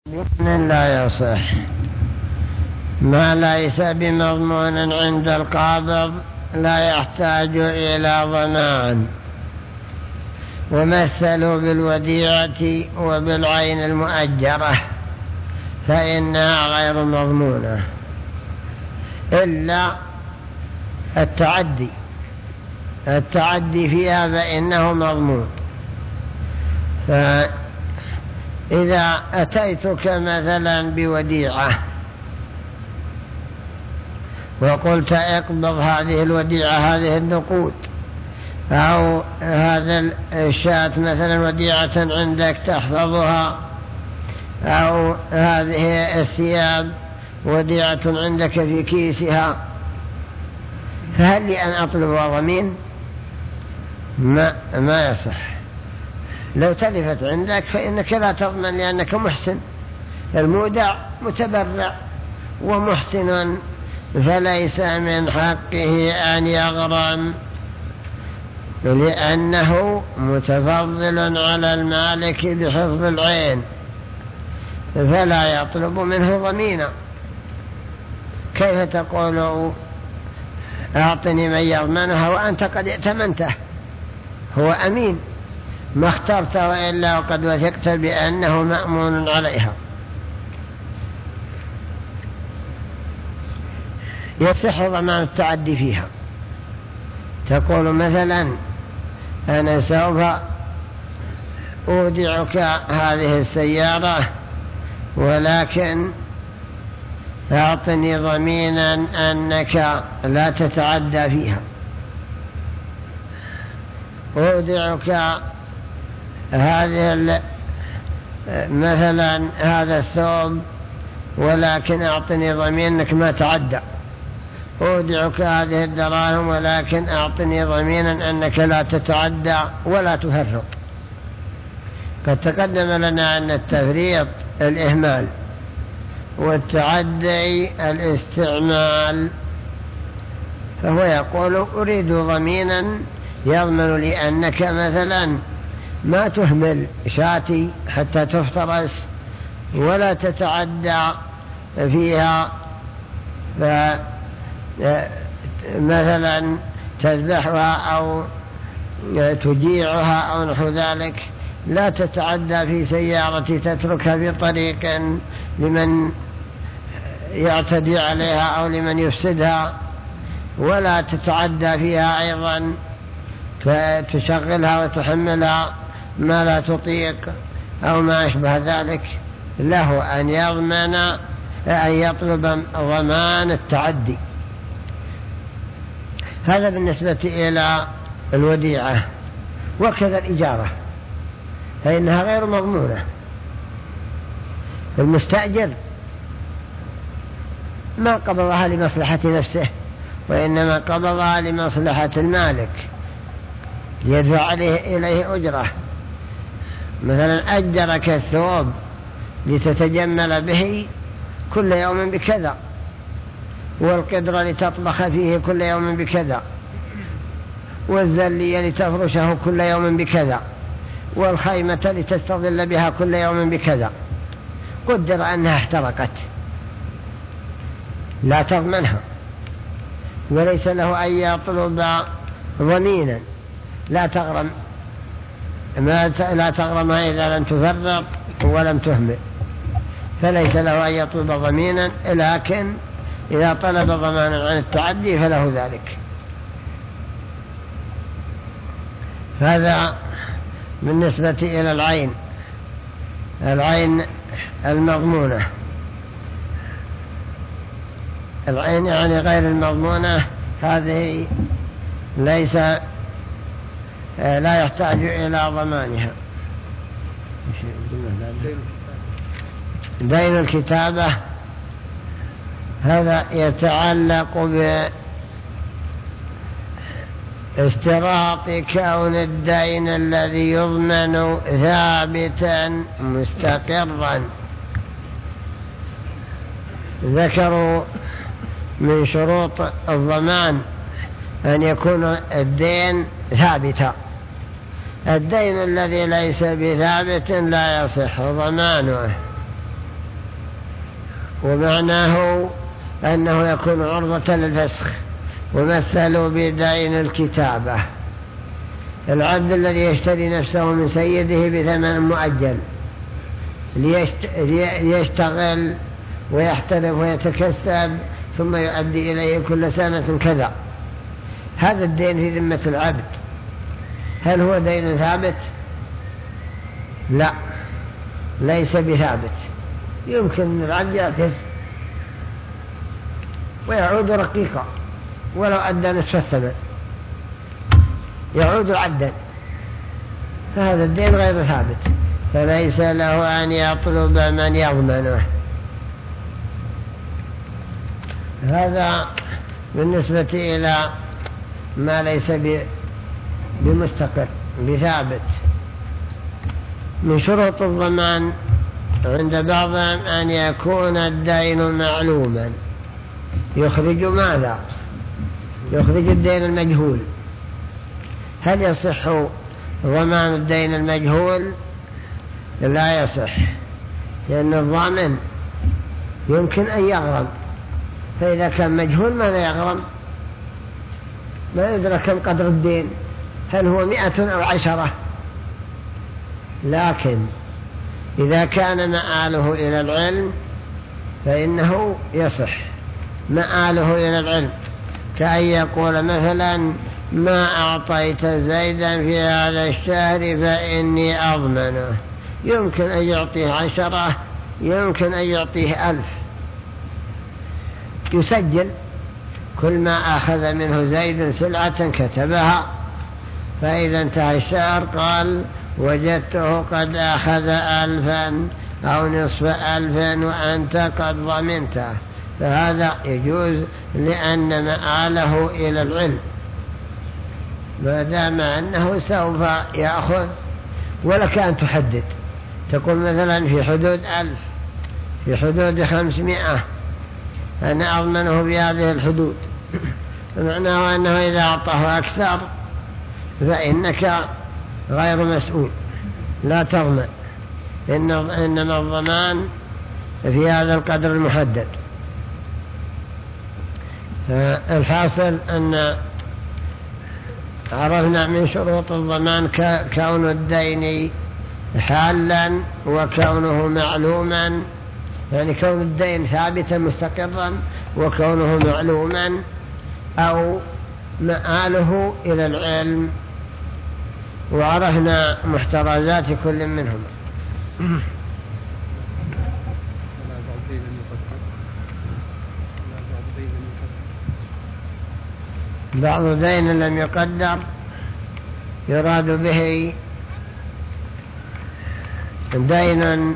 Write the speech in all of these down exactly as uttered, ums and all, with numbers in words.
من لا يصح ما ليس بمضمون عند القابض لا يحتاج إلى ضمان، ومثلوا بالوديعة وبالعين المؤجرة فإنها غير مضمونة إلا التعدي التعدي فيها فإنه مضمون. فإذا أتيتك مثلا بوديعة وقلت اقبض هذه الوديعة هذه النقود، أو هذا الشاة مثلا وديعة عندك تحفظها، أو هذه الثياب وديعة عندك في كيسها، فهل لي أن أطلب ضمين؟ ما, ما يصح. لو تلفت عندك فإنك لا تضمن لأنك محسن، المودع متبرع ومحسن فليس من حقه أن يغرم، لأنه متفضل على المالك بحفظ العين فلا يطلب منه ضمينا. كيف تقول أعطني من يضمنها وأنت قد ائتمنته؟ هو أمين ما اخترته إلا وقد وثقت بأنه مأمون عليها. يصح ضمان التعدي فيها. تقول مثلا أنا سوف أودعك هذه السيارة ولكن أعطني ضمينا أنك لا تتعدى فيها. أودعك هذه مثلا هذا الثوب ولكن أعطني ضمين أنك ما تعدى. أودعك هذه الدراهم ولكن أعطني ضمينا أنك لا تتعدى ولا تفرط. قد تقدم لنا أن التفريط الإهمال والتعدي الاستعمال، فهو يقول أريد ضمينا يضمن لي أنك مثلا ما تهمل شاتي حتى تفترس ولا تتعدى فيها، مثلا تذبحها أو تجيعها أو نحو ذلك، لا تتعدى في سيارتي تتركها في طريق لمن يعتدي عليها أو لمن يفسدها، ولا تتعدى فيها أيضا فتشغلها وتحملها ما لا تطيق أو ما أشبه ذلك. له أن يضمن أن يطلب ضمان التعدي. هذا بالنسبة إلى الوديعة. وكذا الإجارة فإنها غير مضمونة. المستأجر ما قبضها لمصلحة نفسه وإنما قبضها لمصلحة المالك يدفع عليه إليه أجرة. مثلا أجرك الثوب لتتجمل به كل يوم بكذا، والقدر لتطبخ فيه كل يوم بكذا، والزلية لتفرشه كل يوم بكذا، والخيمة لتستظل بها كل يوم بكذا. قدر أنها احترقت لا تضمنها، وليس له أن يطلب ضمينا لا تغرم ما لا تغرمها إذا لم تفرط ولم تهمل، فليس له أن يطلب ضمينا، لكن إذا طلب ضمانا عن التعدي فله ذلك. هذا بالنسبة إلى العين العين المضمونة. العين يعني غير المضمونة هذه ليس لا يحتاج إلى ضمانها. دين الكتابة هذا يتعلق باشتراط كون الدين الذي يضمن ثابتا مستقرا. ذكروا من شروط الضمان أن يكون الدين ثابتا. الدين الذي ليس بثابت لا يصح ضمانه، ومعناه أنه يكون عرضة للفسخ. ومثلوا بدين الكتابة، العبد الذي يشتري نفسه من سيده بثمن مؤجل ليشتغل ويحترف ويتكسب ثم يؤدي إليه كل سنة كذا، هذا الدين في ذمة العبد. هل هو دين ثابت؟ لا، ليس بثابت. يمكن أن العبد يعكس ويعود رقيقا ولو أدى نصف الثمن، يعود عبدا، فهذا الدين غير ثابت، فليس له أن يطلب من يضمنه. هذا بالنسبة إلى ما ليس بمستقر بثابت. من شروط الضمان عند بعضهم أن يكون الدين معلوما. يخرج ماذا؟ يخرج الدين المجهول. هل يصح ضمان الدين المجهول؟ لا يصح، لأن الضامن يمكن أن يغرم، فإذا كان مجهول ماذا يغرم؟ ما يدرك كم قدر الدين، هل هو مئة أو عشرة. لكن إذا كان مآله إلى العلم فإنه يصح. مآله إلى العلم كأن يقول مثلا ما أعطيت زيدا في هذا الشهر فإني أضمنه، يمكن أن يعطيه عشرة، يمكن أن يعطيه ألف، يسجل كل ما أخذ منه زيد سلعة كتبها، فإذا انتهى الشهر قال وجدته قد أخذ ألفا أو نصف ألفا وأنت قد ضمنته، فهذا يجوز لأن مآله إلى العلم، ما دام أنه سوف يأخذ. ولك أن تحدد، تقول مثلا في حدود ألف، في حدود خمسمائة، أنا أضمنه بهذه الحدود، فمعناه أنه إذا أعطاه أكثر فإنك غير مسؤول، لا تضمن، إنما الضمان في هذا القدر المحدد. الحاصل أن عرفنا من شروط الضمان كون الدين حالا وكونه معلوما، يعني كون الدين ثابتا مستقرا وكونه معلوما أو مآله إلى العلم. وعرفنا محترزات كل منهم. بعض دين لم يقدر يراد به دين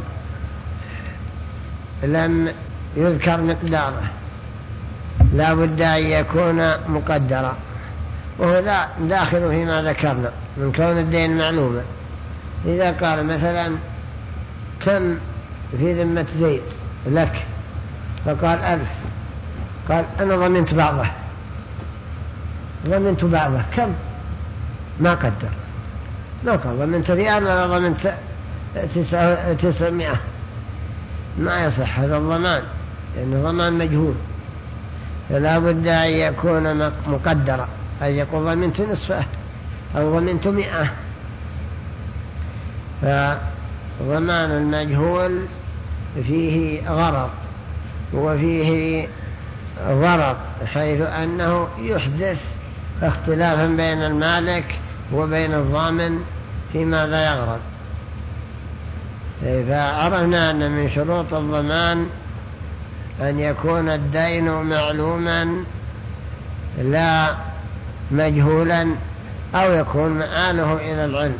لم يذكر مقداره، لا بد أن يكون مقدرا، وهو داخل فيما ذكرنا من كون الدين معلوما. إذا قال مثلا كم في ذمة زيد لك، فقال ألف، قال أنا ضمنت بعضه، ضمنت بعضه كم؟ ما قدر، ما قال ضمنت ريال ولا ضمنت تسعمائة، ما يصح هذا الضمان، لأنه ضمان مجهول، فلا بد أن يكون مقدرا، أن يقول ضمنت نصفه أو ضمنت مئة. فضمان المجهول فيه غرض وفيه ضرر، حيث أنه يحدث اختلافا بين المالك وبين الضامن في ماذا يغرض. فعرفنا أن من شروط الضمان أن يكون الدين معلوما لا مجهولا، أو يكون مآله إلى العلم.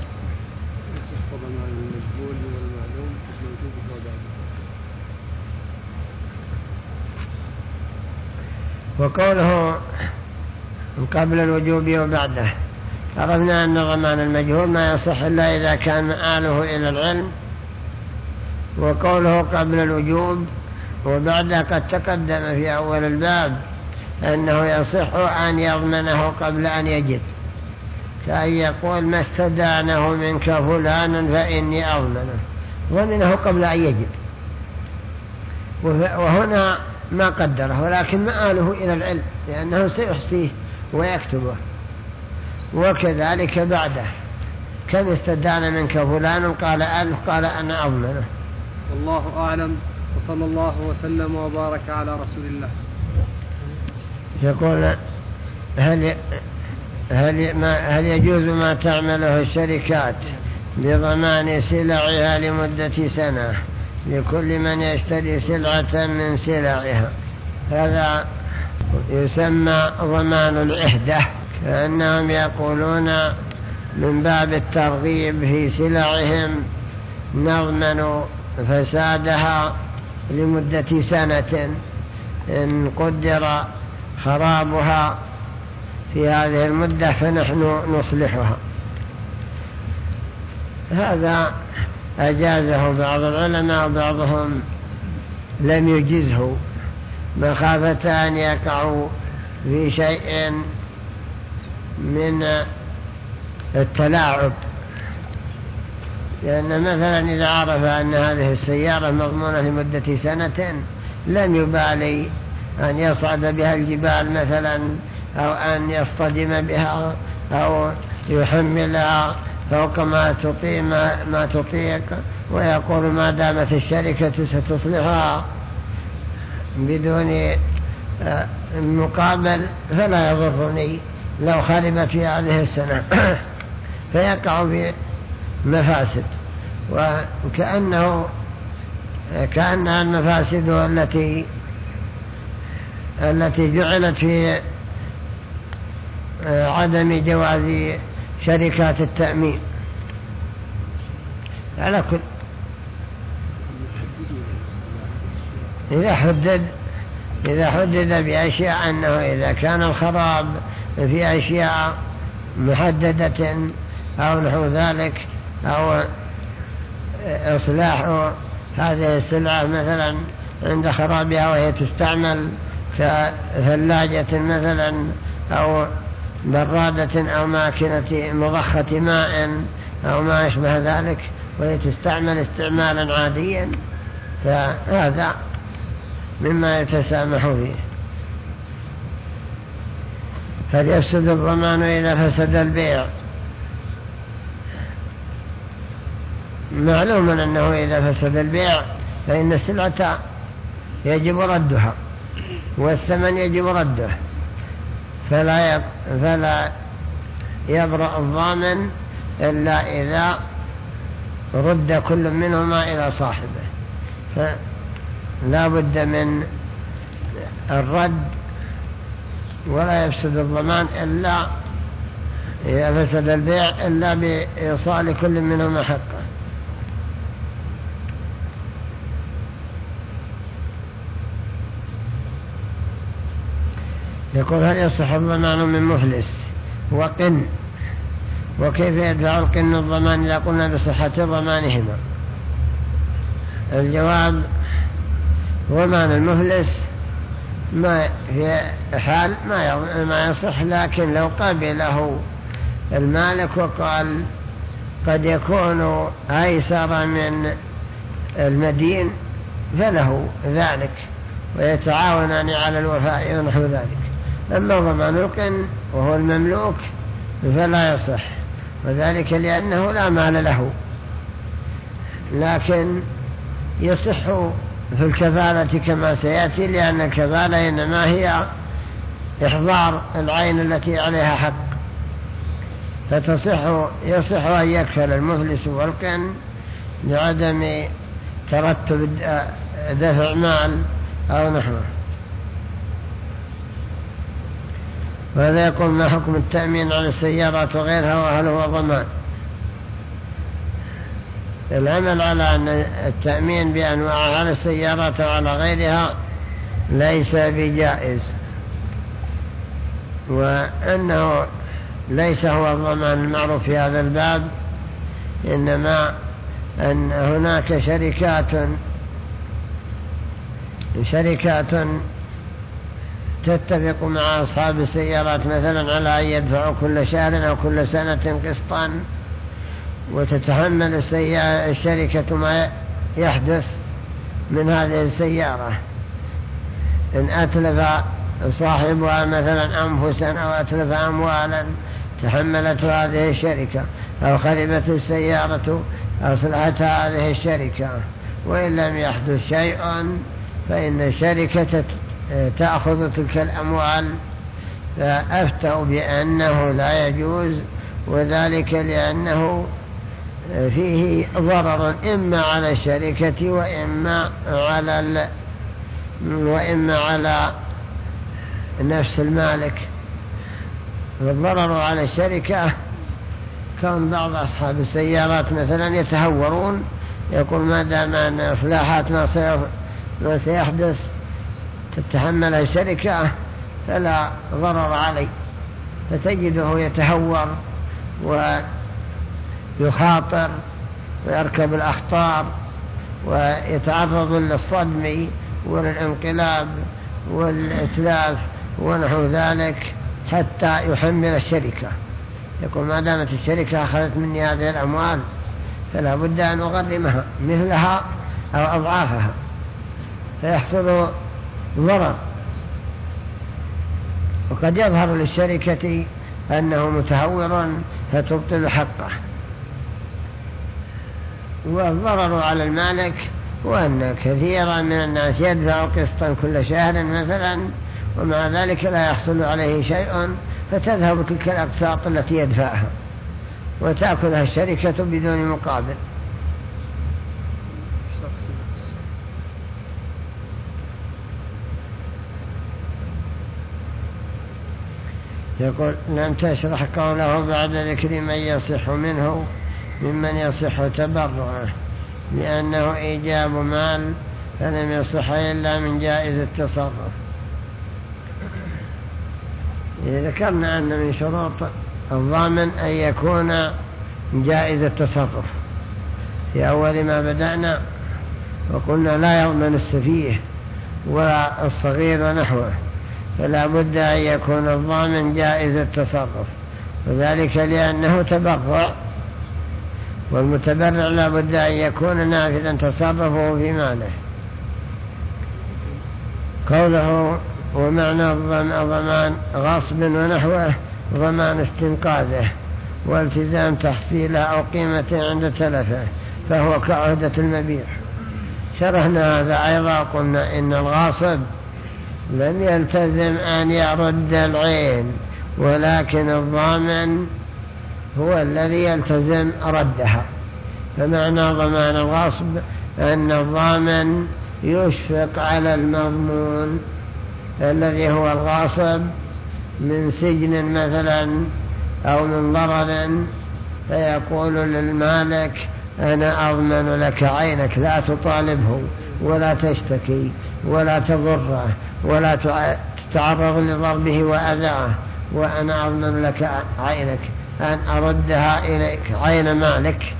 وقوله قبل الوجوب وبعده، عرفنا أن ضمان المجهول ما يصح إلا إذا كان مآله إلى العلم. وقوله قبل الوجوب وبعده قد تقدم في أول الباب أنه يصح أن يضمنه قبل أن يجب، كأن يقول ما استدانه منك فلانا فإني أضمنه، ضمنه قبل أن يجب، وهنا ما قدره، ولكن مآله إلى العلم لأنه سيحصيه ويكتبه. وكذلك بعده كم استدان منك فلان؟ قال ألف، قال أنا أضمنه. والله أعلم، وصلى الله وسلم وبارك على رسول الله. يقول هل هل ما هل يجوز ما تعمله الشركات بضمان سلعها لمدة سنة لكل من يشتري سلعة من سلعها؟ هذا يسمى ضمان العهدة، كأنهم يقولون من باب الترغيب في سلعهم نضمن فسادها لمدة سنة، إن قدر خرابها في هذه المدة فنحن نصلحها. هذا أجازه بعض العلماء وبعضهم لم يجزه مخافة أن يقعوا في شيء من التلاعب، لأن مثلا إذا عرف أن هذه السيارة مضمونة لمدة سنة لم يبالي أن يصعد بها الجبال مثلا، أو أن يصطدم بها، أو يحملها فوق ما تطيق, ما تطيق ويقول ما دامت الشركة ستصلحها بدون مقابل فلا يضرني لو خربت في هذه السنة فيقع في مفاسد. وكأنه كأنها المفاسد التي التي جعلت في عدم جواز شركات التأمين. على كل إذا حدد إذا حدد بأشياء أنه إذا كان الخراب في أشياء محددة أو نحو ذلك، أو إصلاح هذه السلعة مثلا عند خرابها وهي تستعمل كثلاجة مثلا أو برادة أو ماكينة مضخة ماء أو ما يشبه ذلك وهي تستعمل استعمالا عاديا، فهذا مما يتسامح فيه. هل يفسد الضمان إذا فسد البيع؟ معلوم أنه إذا فسد البيع فإن السلعة يجب ردها والثمن يجب رده، فلا فلا يبرأ الضامن إلا إذا رد كل منهما إلى صاحبه، فلا بد من الرد، ولا يفسد الضمان إلا إذا فسد البيع إلا بإيصال كل منهما حقه. يقول هل يصح الضمان من مفلس وقن؟ وكيف يدفع القن الضمان إذا قلنا بصحة ضمانهما؟ الجواب ضمان المفلس ما في حال ما يصح، لكن لو قبله المالك وقال قد يكون أيسر من المدين فله ذلك ويتعاونان على الوفاء ونحو ذلك. أما ضمان القن وهو المملوك فلا يصح، وذلك لأنه لا مال له، لكن يصح في الكفالة كما سيأتي، لأن الكفالة إنما هي إحضار العين التي عليها حق، فتصح يصح أن يكفل المفلس والقن لعدم ترتب دفع مال أو نحوه. وهذا يقول ما حكم التأمين على السيارات وغيرها وهل هو ضمان؟ العمل على أن التأمين بأنواع على السيارات وعلى غيرها ليس بجائز، وأنه ليس هو الضمان المعروف في هذا الباب، إنما أن هناك شركات شركات تتفق مع أصحاب السيارات مثلا على أن يدفعوا كل شهر أو كل سنة قسطا، وتتحمل الشركة ما يحدث من هذه السيارة، إن أتلف صاحبها مثلا أنفسا أو أتلف أموالا تحملت هذه الشركة، أو خربت السيارة أصلحتها هذه الشركة، وإن لم يحدث شيء فإن الشركة تأخذ تلك الأموال. فأفتوا بأنه لا يجوز، وذلك لأنه فيه ضرر إما على الشركة وإما على ال... وإما على نفس المالك. والضرر على الشركة كان بعض أصحاب السيارات مثلا يتهورون، يقول ما دام أن إصلاحات ما سيحدث تتحمل الشركة فلا ضرر علي، فتجده يتهور ويخاطر ويركب الأخطار ويتعرض للصدم وللانقلاب والإتلاف ونحو ذلك حتى يحمل الشركة. يقول ما دامت الشركة أخذت مني هذه الأموال فلا بد أن أغرمها مثلها أو أضعافها، فيحصل ضرر. وقد يظهر للشركة أنه متهور فتبطل حقه. والضرر على المالك وأن كثيرا من الناس يدفع قسطا كل شهر مثلا، ومع ذلك لا يحصل عليه شيء، فتذهب تلك الأقساط التي يدفعها وتأكلها الشركة بدون مقابل. يقول لم تشرح قوله بعد ذكر من يصح منه ممن يصح تبرعه، لأنه إيجاب مال فلم يصح إلا من جائز التصرف. ذكرنا أن من شروط الضامن أن يكون جائز التصرف في أول ما بدأنا، وقلنا لا يضمن السفيه ولا الصغير ونحوه، فلا بد أن يكون الضامن جائز التصرف، وذلك لأنه تبرع، والمتبرع لا بد أن يكون نافذا تصرفه في ماله. قوله ومعنى ضمان غصب ونحوه ضمان استنقاذه والتزام تحصيله أو قيمة عند تلفه، فهو كعهدة المبيع. شرحنا هذا أيضا، قلنا إن الغاصب لم يلتزم أن يرد العين، ولكن الضامن هو الذي يلتزم ردها. فمعنى ضمان الغصب أن الضامن يشفق على المضمون الذي هو الغاصب من سجن مثلا أو من ضرر، فيقول للمالك أنا أضمن لك عينك، لا تطالبه ولا تشتكي ولا تضره ولا تتعرض لضربه وأذاه، وأنا أضمن لك عينك أن أردها إليك عين مالك.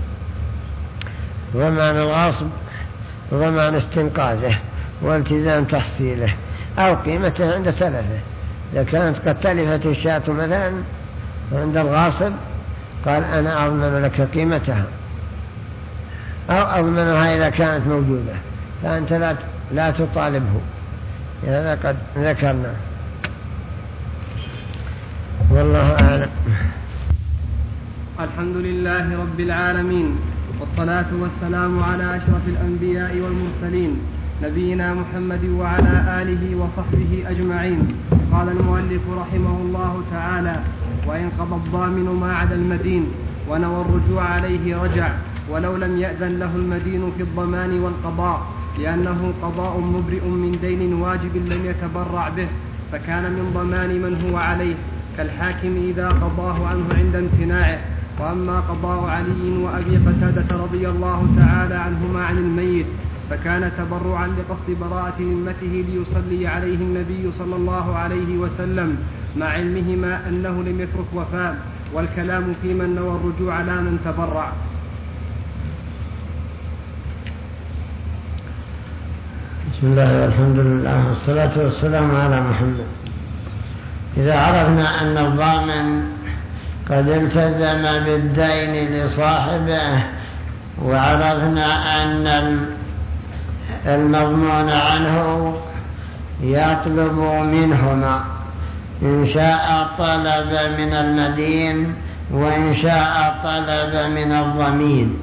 ضمان الغاصب ضمان استنقاذه والتزام تحصيله أو قيمته عند تلفه. إذا كانت قد تلفت الشاة مثلا عند الغاصب قال أنا أضمن لك قيمتها، أو أضمنها إذا كانت موجودة، فأنت لا لا تطالبه. هذا قد ذكرنا، والله أعلم. الحمد لله رب العالمين، والصلاة والسلام على أشرف الأنبياء والمرسلين نبينا محمد وعلى آله وصحبه أجمعين. قال المؤلف رحمه الله تعالى: وإن قضى الضامن ما عدا المدين ونوى الرجوع عليه رجع، ولو لم يأذن له المدين في الضمان والقضاء، لأنه قضاء مبرئ من دين واجب لم يتبرع به، فكان من ضمان من هو عليه، كالحاكم إذا قضاه عنه عند امتناعه. وأما قضاء علي وأبي قتادة رضي الله تعالى عنهما عن الميت فكان تبرعا لقصد براءة ذمته ليصلي عليه النبي صلى الله عليه وسلم، مع علمهما أنه لم يترك وفاء، والكلام في من نوى الرجوع لا من تبرع. بسم الله والحمد لله والصلاة والسلام على محمد. إذا عرفنا أن الضامن قد التزم بالدين لصاحبه، وعرفنا أن المضمون عنه يطلب منهما، إن شاء طلب من المدين وإن شاء طلب من الضمين.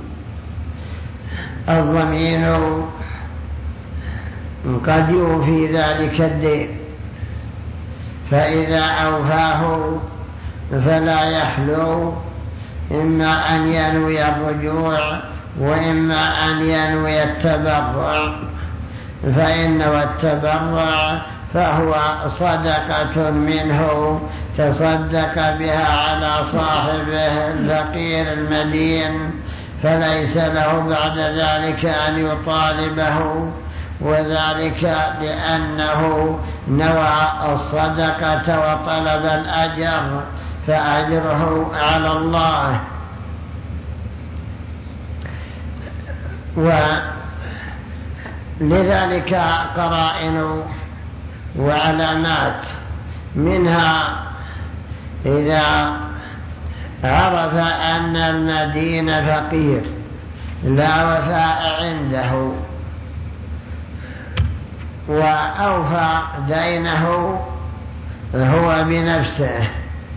الضمين قد يوفي ذلك الدين، فإذا أوفاه فلا يحلو إما أن ينوي الرجوع وإما أن ينوي التبرع، فإن التبرع فهو صدقة منه تصدق بها على صاحبه الفقير المدين، فليس له بعد ذلك أن يطالبه، وذلك لأنه نوى الصدقة وطلب الأجر، فأجره على الله. ولذلك قرائن وعلامات، منها إذا عرف أن المدين فقير لا وفاء عنده وأوفى دينه هو بنفسه،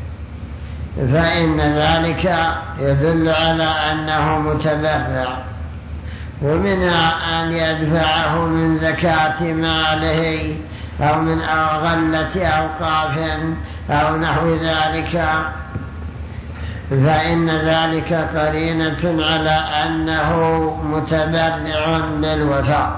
فإن ذلك يدل على أنه متبرع. ومنها أن يدفعه من زكاة ماله أو من غلة أوقاف أو نحو ذلك، فإن ذلك قرينة على أنه متبرع بالوفاء.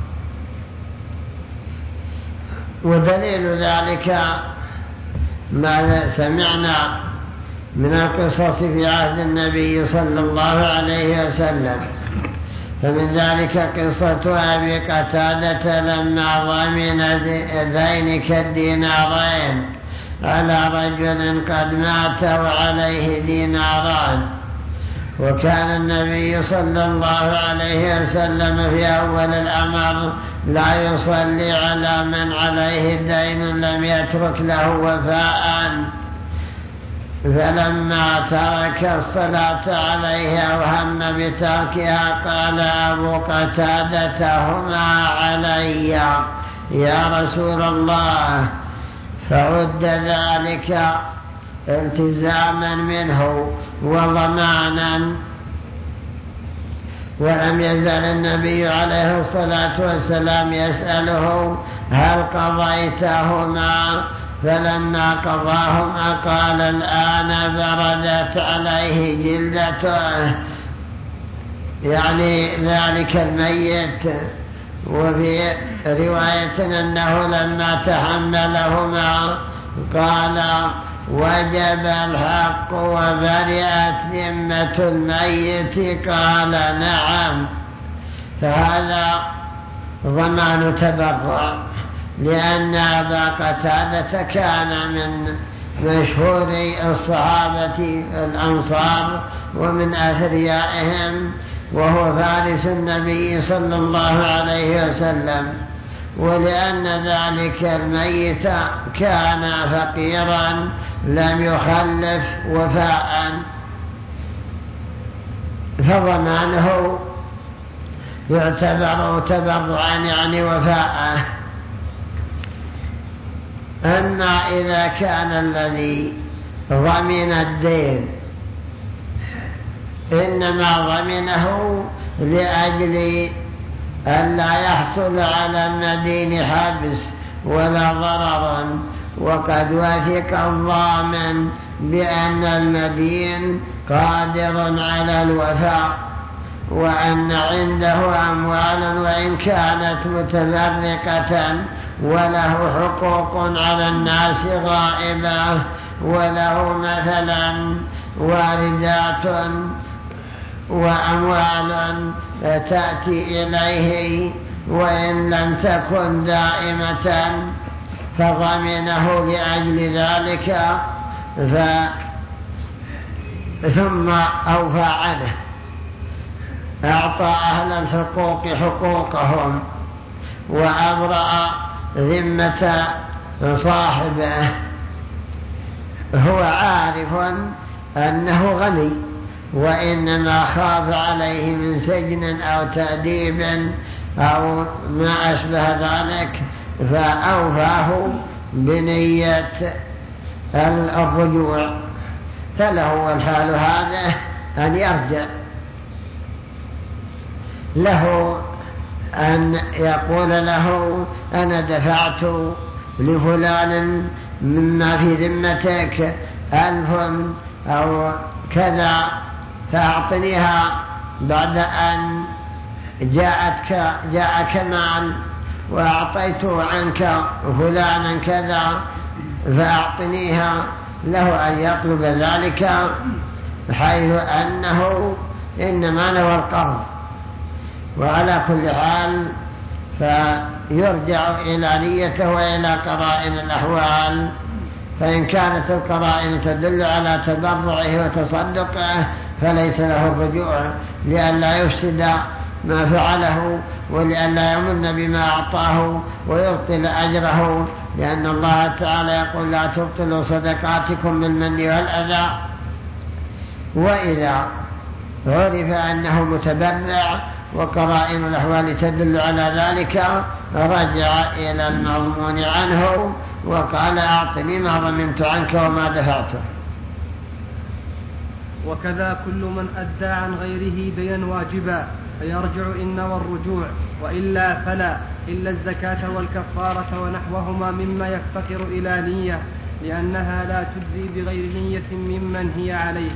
ودليل ذلك ما سمعنا من القصص في عهد النبي صلى الله عليه وسلم، فمن ذلك قصة أبي قتادة لما ضمن دين كالدينارين على رجل قد مات وعليه ديناران، وكان النبي صلى الله عليه وسلم في أول الأمر لا يصلي على من عليه دين لم يترك له وفاء، فلما ترك الصلاة عليه أو هم بتركها قال أبو قتادة هما علي يا رسول الله، فرد ذلك التزاما منه وضمانا. ولم يزل النبي عليه الصلاة والسلام يسأله هل قضيتهما، فلما قضاهما قال الآن بردت عليه جلدته، يعني ذلك الميت. وفي رواية أنه لما تحملهما قال وجب الحق وبرئت ذمة الميت، قال نعم. فهذا ضمان تبرع، لأن أبا قتادة كان من مشهور الصحابة الأنصار ومن أثريائهم، وهو فارس النبي صلى الله عليه وسلم، ولأن ذلك الميت كان فقيرا لم يخلف وفاء، فضمانه يعتبر تبرعا يعني وفاء. أما إذا كان الذي ضمن الدين إنما ضمنه لأجل أن لا يحصل على المدين حبس ولا ضرر، وقد وثق الضامن بأن المدين قادر على الوفاء، وأن عنده أموال وإن كانت متفرقة وله حقوق على الناس غائبة، وله مثلا واردات وأموال تأتي إليه وإن لم تكن دائمة، فضمنه لأجل ذلك ف... ثم أوفى عنه، أعطى أهل الحقوق حقوقهم وأبرأ ذمة صاحبه. هو عارف أنه غني، وإنما خاف عليه من سجن أو تأديب أو ما أشبه ذلك فأوفاه بنية الرجوع، فله الحال هذا أن يرجع، له أن يقول له أنا دفعت لفلان مما في ذمتك ألف أو كذا فأعطنيها بعد أن جاءتك جاءك مال، وأعطيت عنك فلانا كذا فأعطنيها، له أن يطلب ذلك حيث أنه إنما نوى القرض. وعلى كل حال فيرجع إلى نيته وإلى قرائن الأحوال، فإن كانت القرائن تدل على تبرعه وتصدقه فليس له الرجوع، لئلا يفسد ما فعله ولئلا يمن بما أعطاه ويبطل أجره، لأن الله تعالى يقول لا تبطلوا صدقاتكم بالمن والأذى. وإذا عرف أنه متبرع وقرائن الأحوال تدل على ذلك رجع إلى المضمون عنه وقال أعطني ما ضمنت عنك وما دفعته. وكذا كل من أدى عن غيره دينا واجبا فيرجع إن نوى الرجوع، وإلا فلا، إلا الزكاة والكفارة ونحوهما مما يفتقر إلى نية، لأنها لا تجزي بغير نية ممن هي عليه.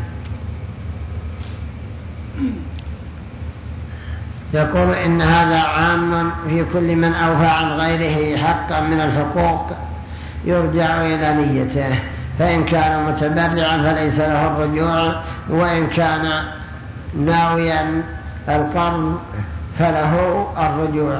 يقول إن هذا عام في كل من أوفى عن غيره حقا من الحقوق يرجع إلى نيته، فإن كان متبرعا فليس له الرجوع، وإن كان ناويا القرض فله الرجوع،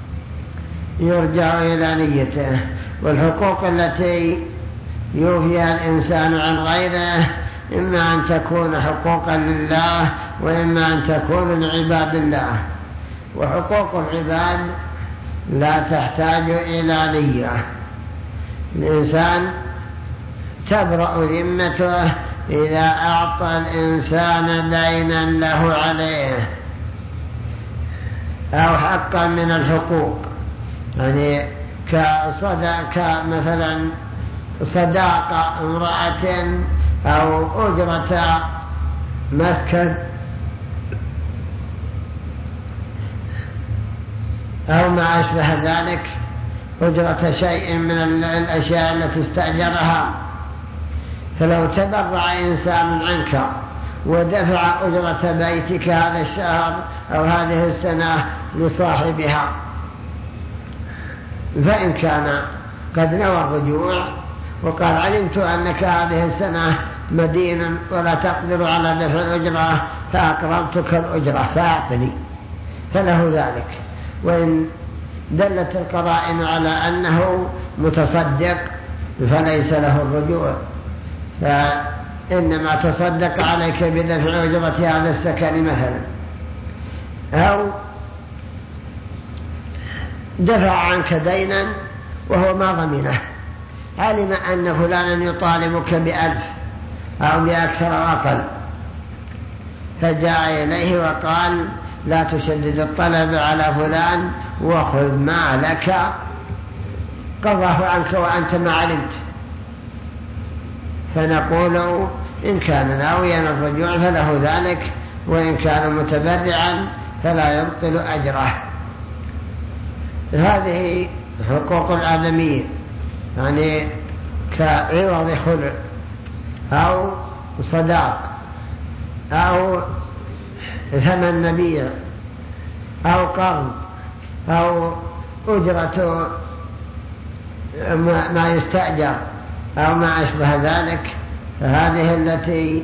يرجع إلى نيته. والحقوق التي يوفيها الإنسان عن غيره إما أن تكون حقوقا لله وإما أن تكون لعباد الله، وحقوق العباد لا تحتاج إلى نية. الإنسان تبرأ ذمته إذا أعطى الإنسان دينا له عليه أو حقا من الحقوق، يعني كصداقة مثلا صداقة امرأة أو أجرة مسكن أو ما أشبه ذلك، أجرة شيء من الأشياء التي استأجرها. فلو تبرع إنسان عنك ودفع أجرة بيتك هذا الشهر أو هذه السنة لصاحبها، فإن كان قد نوى الرجوع وقال علمت أنك هذه السنة مدين ولا تقدر على دفع الأجرة فأقرضتك الأجرة فأعطني، فله ذلك. وإن دلت القرائن على أنه متصدق فليس له الرجوع، فإنما تصدق عليك بدفع أجرة هذا السكن مثلا، أو دفع عنك دينا وهو ما ضمنه، علم أن فلانا يطالبك بألف أو بأكثر أو أقل، فجاء إليه وقال لا تشدد الطلب على فلان وخذ ما لك قضاه عنك وأنت ما علمت، فنقول إن كان ناويا الرجوع فله ذلك، وإن كان متبرعا فلا يبطل أجره. هذه حقوق الآدميين، يعني كعوض خلع أو صداق أو ثمن مبيع أو قرض أو أجرة ما يستأجر أو ما أشبه ذلك، فهذه التي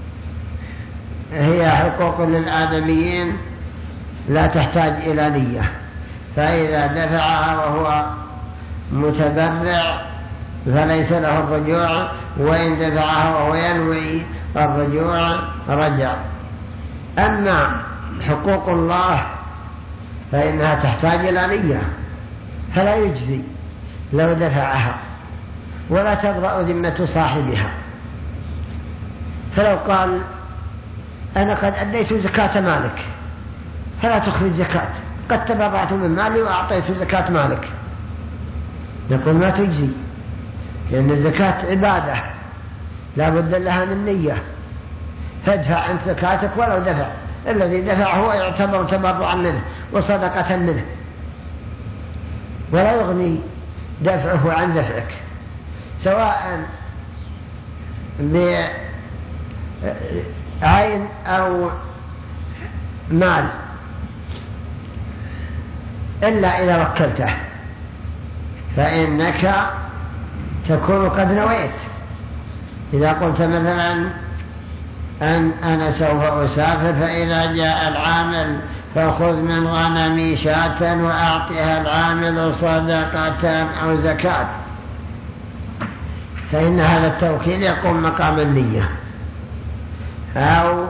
هي حقوق للآدميين لا تحتاج إلى نية، فإذا دفعها وهو متبرع فليس له الرجوع، وإن دفعها وهو ينوي الرجوع رجع. أما حقوق الله فإنها تحتاج إلى نية، فلا يجزي لو دفعها ولا تبرأ ذمة صاحبها. فلو قال أنا قد أديت زكاة مالك فلا تخرج زكاة، قد تبرعت من مالي وأعطيت زكاة مالك، نقول ما تجزي، لأن الزكاة عبادة لا بد لها من نية، فادفع أنت زكاتك ولو دفع، الذي دفع هو يعتبر تبرعا منه وصدقة منه، ولا يغني دفعه عن دفعك، سواء بعين أو مال، إلا إذا وكلته، فإنك تكون قد نويت. إذا قلت مثلا أن أنا سوف أسافر، فإذا جاء العامل فخذ من غنمي شاة وأعطيها العامل صدقة أو زكاة، فإن هذا التوكيل يقوم مقام النية. أو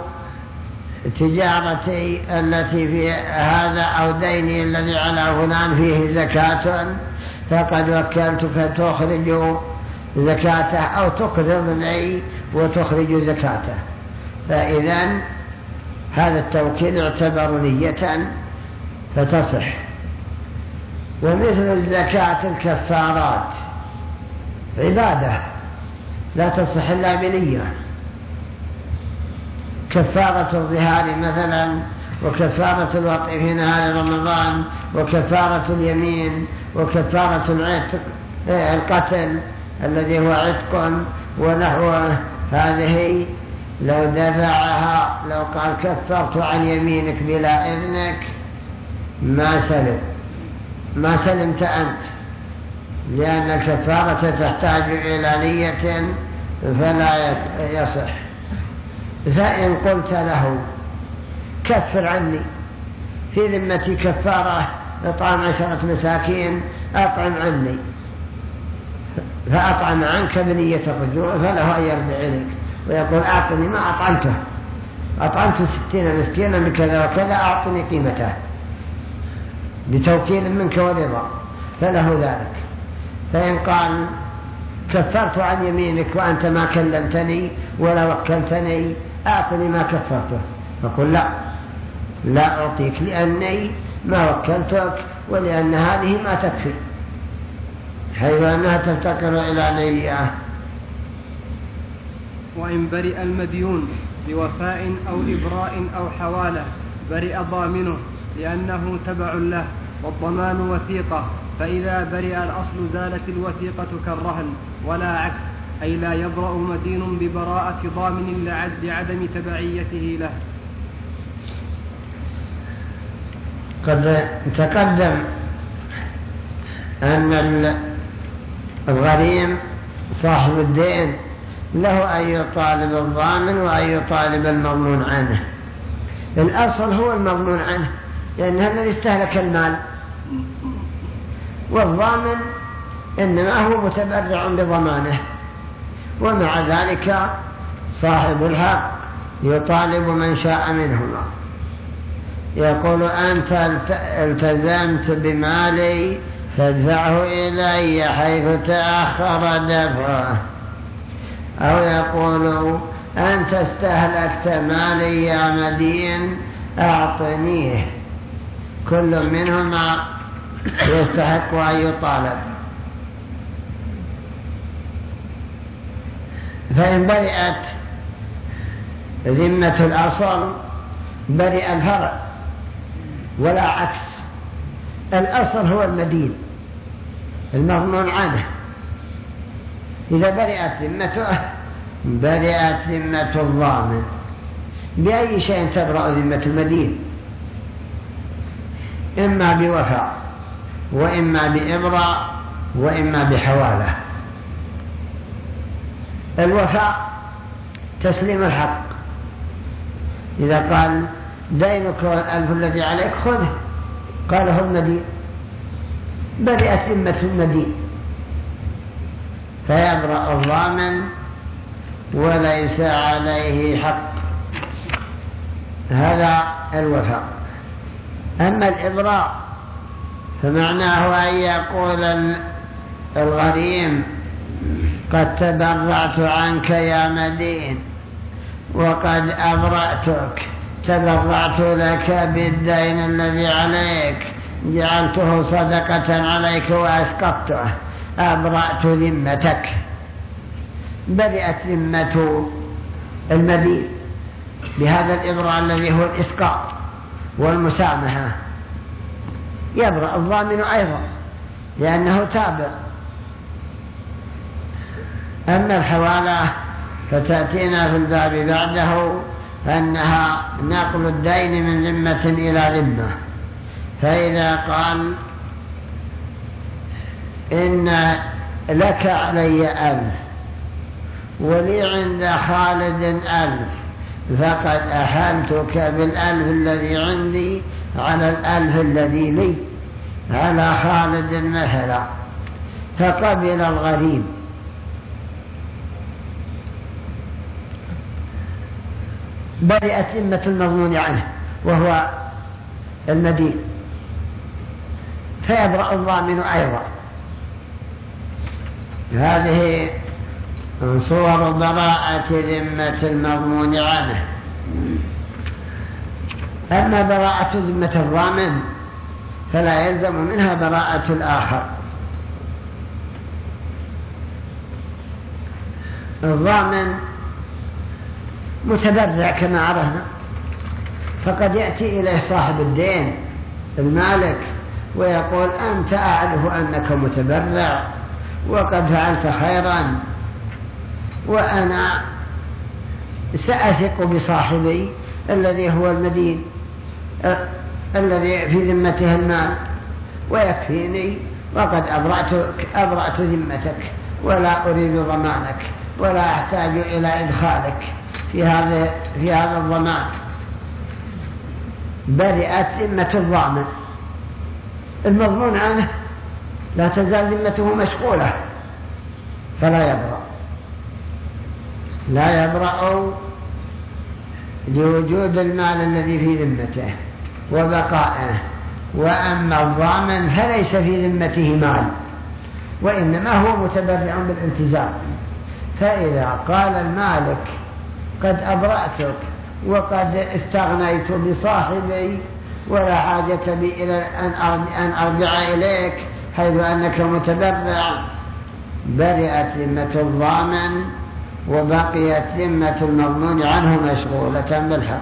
تجارتي التي في هذا أو ديني الذي على فلان فيه زكاة، فقد وكلتك تخرج زكاته أو تقرض لي وتخرج زكاته، فإذا هذا التوكيل يعتبر نية فتصح. ومثل الزكاة الكفارات عبادة لا تصح إلا بنية، كفارة الظهار مثلا، وكفارة الوطء في نهار رمضان، وكفارة اليمين، وكفارة العتق القتل الذي هو عتق ونحوه، هذه لو دفعها، لو قال كفرت عن يمينك بلا إذنك ما سلم ما سلمت أنت، لأن الكفارة تحتاج إلى نية فلا يصح. فإن قلت له كفر عني، في ذمتي كفارة إطعام عشرة مساكين، أطعم عني، فأطعم عنك بنية الرجوع، فله أن يرجع إليك ويقول أعطني ما أطعمته، أطعمت ستين مسكينا من كذا وكذا، أعطني قيمته بتوكيل منك ورضا، فله ذلك. فإن قال كفرت عن يمينك وأنت ما كلمتني ولا وكلتني، أعطني ما كفرته، فقل لا لا أعطيك، لأني ما وكلتك، ولأن هذه ما تكفي، حيث أنها تفتقر إلى نية. وإن برئ المديون بوفاء أو إبراء أو حوالة برئ ضامنه، لأنه تبع له، والضمان وثيقة، فإذا برئ الأصل زالت الوثيقة كالرهن، ولا عكس، أي لا يبرأ مدين ببراءة ضامن لعدم تبعيته له. قد تقدم أن الغريم صاحب الدين له أن يطالب الضامن وأن يطالب المضمون عنه. الأصل هو المضمون عنه، لأن هذا الذي استهلك المال، والضامن إنما هو متبرع بضمانه. ومع ذلك صاحب الحق يطالب من شاء منهما، يقول أنت التزمت بمالي فادفعه إلي حيث تأخر دفعه، أو يقول أنت استهلكت مالي يا مدين أعطنيه. كل منهما يستحق أن يطالب. فإن برئت ذمة الأصل برئ الفرع، ولا عكس. الأصل هو المدين المضمون عنه، إذا برئت ذمته برئت ذمة الضامن. بأي شيء تبرأ ذمة المدين؟ إما بوفاء، وإما بإبراء، وإما بحوالة. الوفاء تسليم الحق، إذا قال دينك والألف الذي عليك خذه، قاله المدين، برئت ذمة المدين، فيبرأ الضامن وليس عليه حق. هذا الوفاء. أما الإبراء فمعناه أن يقول الغريم قد تبرعت عنك يا مدين وقد أبرأتك تبرعت لك بالدين الذي عليك، جعلته صدقة عليك وأسقطته، أبرأت ذمتك. بدأت ذمة المدين بهذا الإبراء الذي هو الإسقاط والمسامحة، يبرأ الضامن أيضا لأنه تابع. أما الحوالة فتأتينا في الباب بعده أنها نقل الدين من ذمة إلى ذمة. فإذا قال إن لك علي ألف ولي عند خالد ألف، فقد أحلتك بالألف الذي عندي على الألف الذي لي على خالد مثلا، فقبل الغريم. برئت ذمة المضمون عنه وهو المدين، فيبرأ الضامن أيضا. هذه صور براءة ذمة المضمون عنه. أما براءة ذمة الضامن فلا يلزم منها براءة الآخر. الضامن متبرع كما عرفنا، فقد يأتي إليه صاحب الدين المالك ويقول أنت أعرف أنك متبرع وقد فعلت خيرا، وأنا سأثق بصاحبي الذي هو المدين الذي في ذمته المال ويكفيني، وقد أبرأتك أبرأت ذمتك ولا أريد ضمانك ولا أحتاج إلى إدخالك في هذا في هذا الضمان. برئت ذمة الضامن. المضمون عنه لا تزال ذمته مشغولة فلا يبرأ لا يبرأ لوجود المال الذي في ذمته وبقائه. وأما الضامن فليس في ذمته مال، وإنما هو متبرع بالالتزام. فإذا قال المالك قد أبرأتك وقد استغنيت بصاحبي ولا حاجة بي إلى أن أرجع إليك حيث أنك متبرع، برئت ذمة الضامن وبقيت ذمة المضمون عنه مشغولة بالحق.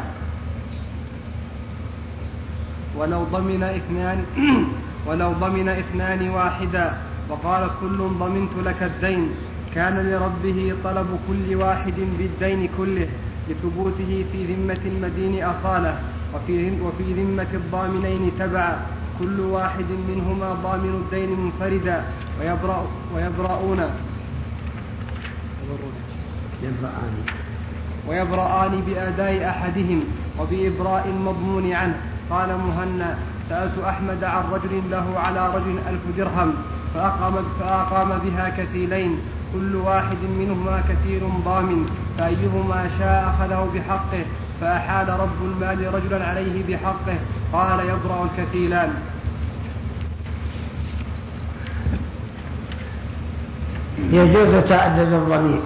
ولو ضمن اثنان ولو ضمن اثنان واحدا وقال كل ضمنت لك الدين، كان لربه طلب كل واحد بالدين كله لثبوته في ذمة المدين أصالة، وفي وفي ذمة الضامنين تبعا، كل واحد منهما ضامن الدين منفردا، ويبرأ ويبرؤون ويبرآن بأداء أحدهم وبإبراء المضمون عنه. قال مهنا: سألت أحمد عن رجل له على رجل ألف درهم فأقام, فأقام بها كثيرين، كل واحد منهما كثير ضامن، فأيهما شاء أخذه بحقه، فأحال رب المال رجلا عليه بحقه. قال: يبرأ الكثيران. يجوز تعدد الضمير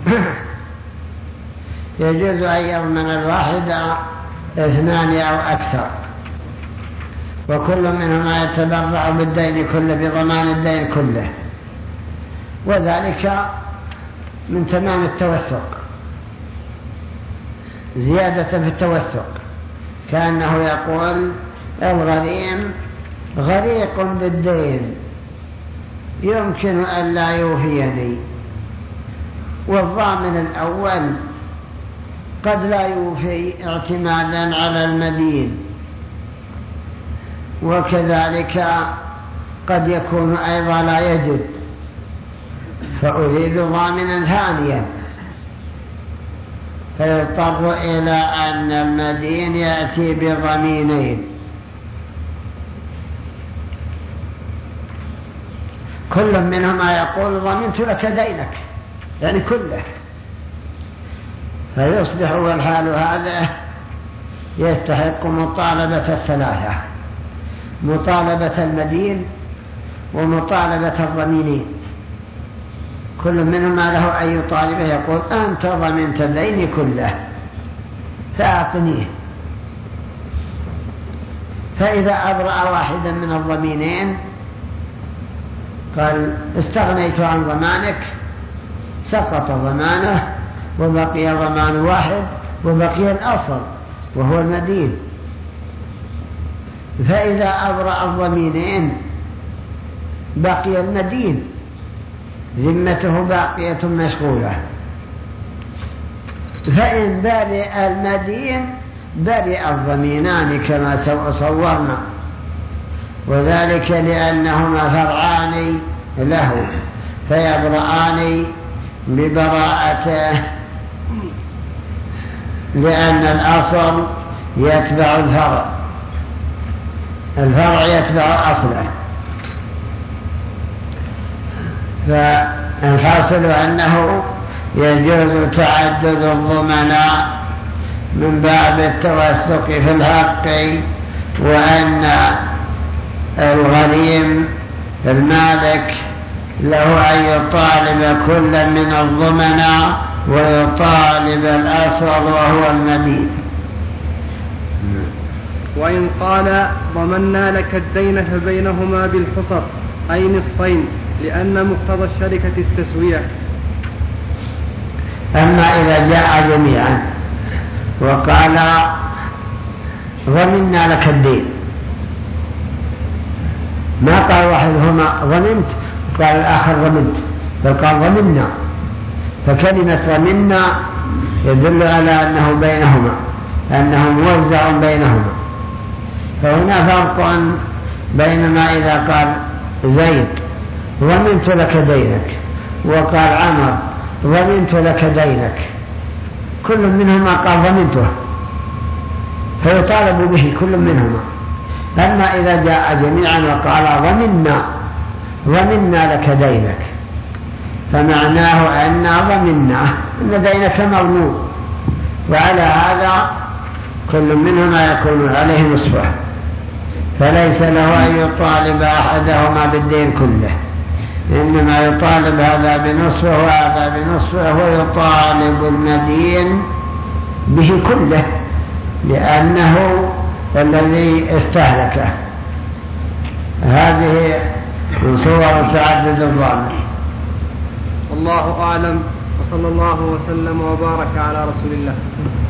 يجوز أن يضمن الواحد اثنان أو أكثر، وكل منهما يتبرع بالدين كله بضمان الدين كله، وذلك من تمام التوثق، زيادة في التوثق، كأنه يقول: الغريم غريق بالدين يمكن أن لا يوفيني، والضامن الأول قد لا يوفي اعتمادا على المدين، وكذلك قد يكون أيضا لا يجد، فأريد ضامنا ثانيا، فيضطر إلى أن المدين يأتي بضمينين، كل منهما يقول: ضمنت لك دينك، يعني كله، فيصبح والحال هذا يستحق مطالبة الثلاثة: مطالبة المدين ومطالبة الضمينين، كل منهما له أن يطالبه، يقول: أنت ضمنت الدين كله فأعطنيه، فإذا أبرأ واحدا من الضمينين قال استغنيت عن ضمانك، سقط ضمانه وبقي ضمان واحد وبقي الأصل وهو المدين. فإذا أبرأ الضمينين بقي المدين، ذمته باقية مشغولة. فإن برئ المدين برئ الضمينان كما صورنا، وذلك لأنهما فرعان له فيبرآن ببراءته، لأن الأصل يتبع الفرع، الفرع يتبع أصله. فالحاصل أنه يجوز تعدد الضمناء من باب التوثق في الحق، وأن الغريم المالك له أن يطالب كل من الضمناء ويطالب الأصل وهو المدين. وإن قال ضمنا لك الدين فبينهما بالحصص أي نصفين، لأن مقتضى الشركة التسوية. أما إذا جاء جميعا وقال ضمنا لك الدين، ما قال واحدهما ضمنت قال الآخر ضمنت، بل قال ضمنا، فكلمة ضمنا يدل على أنه بينهما، أنه موزع بينهما. فهنا فرق بينما إذا قال زيد ضمنت لك دينك وقال عمر ضمنت لك دينك، كل منهما قال ضمنته فيطالب به كل منهما. أما إذا جاء جميعا وقال ضمنا ضمنا لك دينك، فمعناه أن ضمنا أن دينك مضمون، وعلى هذا كل منهما يكون عليه نصفه، فليس له أن يطالب أحدهما بالدين كله، إنما يطالب هذا بنصفه وهذا بنصفه، ويطالب المدين به كله لأنه الذي استهلكه. هذه من صور تعدد الضامن. والله أعلم، وصلى الله وسلم وبارك على رسول الله.